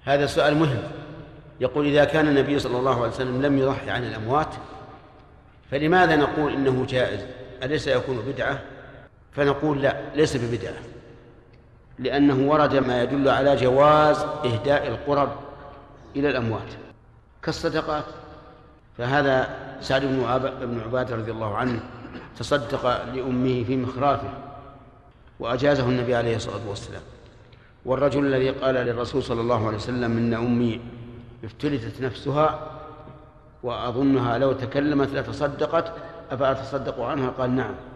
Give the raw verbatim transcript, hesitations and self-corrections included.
هذا سؤال مهم. يقول: إذا كان النبي صلى الله عليه وسلم لم يضحي عن الأموات فلماذا نقول إنه جائز؟ أليس يكون بدعة؟ فنقول: لا، ليس ببدعة، لأنه ورد ما يدل على جواز إهداء القرب إلى الأموات كالصدقات. فهذا سعد بن عبادة رضي الله عنه تصدق لأمه في مخرافه وأجازه النبي عليه الصلاة والسلام. والرجل الذي قال للرسول صلى الله عليه وسلم: إن أمي افتلتت نفسها وأظنها لو تكلمت لتصدقت أفأتصدق عنها؟ قال: نعم.